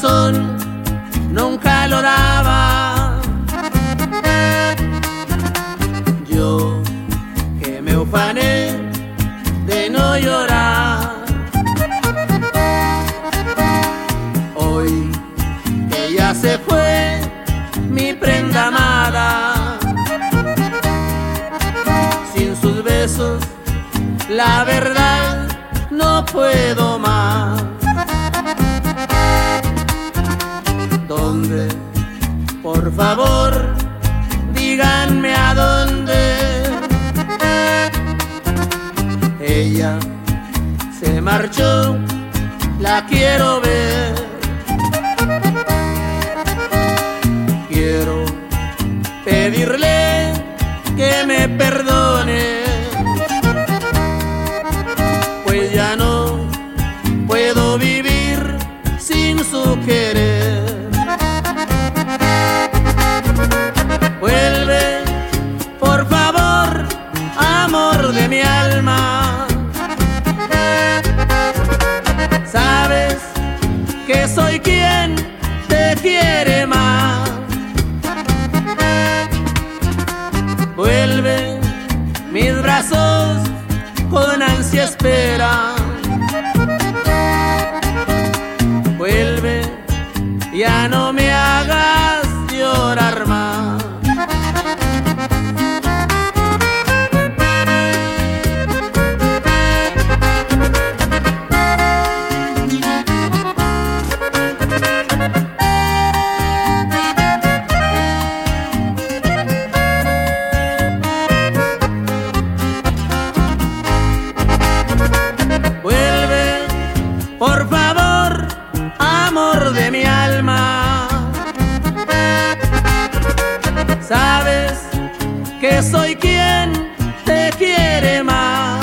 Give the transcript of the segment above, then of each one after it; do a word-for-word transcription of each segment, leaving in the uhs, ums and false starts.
corazón nunca lo daba. Yo que me ufané de no llorar, hoy que ya se fue mi prenda amada, sin sus besos la verdad no puedo más. ¿Dónde? Por favor, díganme a dónde. Ella se marchó, la quiero ver. Quiero pedirle que me perdone, pues ya no puedo vivir sin su querer. Vuelve, por favor, amor de mi alma. Sabes que soy quien te quiere más. Vuelve, mis brazos con ansia esperan. Vuelve, ya no me hagas llorar más. Vuelve, por favor, amor de mi alma. Sabes que soy quien te quiere más.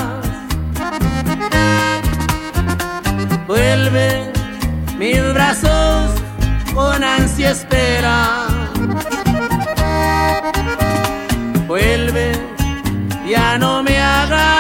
Vuelve, mis brazos con ansia esperan. Vuelve, ya no me hagas